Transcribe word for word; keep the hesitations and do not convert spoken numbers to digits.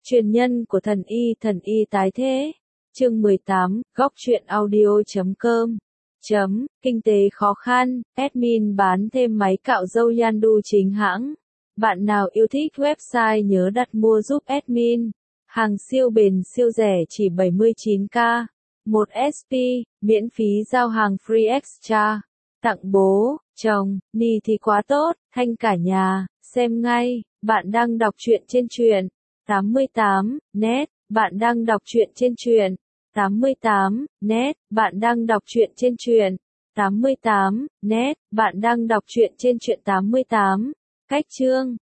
Truyền nhân của thần y, thần y tái thế. Chương mười tám, góc truyện audio chấm com. Chấm, kinh tế khó khăn, admin bán thêm máy cạo râu Yandu chính hãng. Bạn nào yêu thích website nhớ đặt mua giúp admin. Hàng siêu bền siêu rẻ chỉ bảy mươi chín k. một ét pê, miễn phí giao hàng free extra. Tặng bố, chồng, ni thì quá tốt, thanh cả nhà, xem ngay. Bạn đang đọc truyện trên truyện tám mươi tám net, bạn đang đọc truyện trên truyện tám mươi tám net, bạn đang đọc truyện trên truyện tám mươi tám net, bạn đang đọc truyện trên truyện tám mươi tám. Cách chương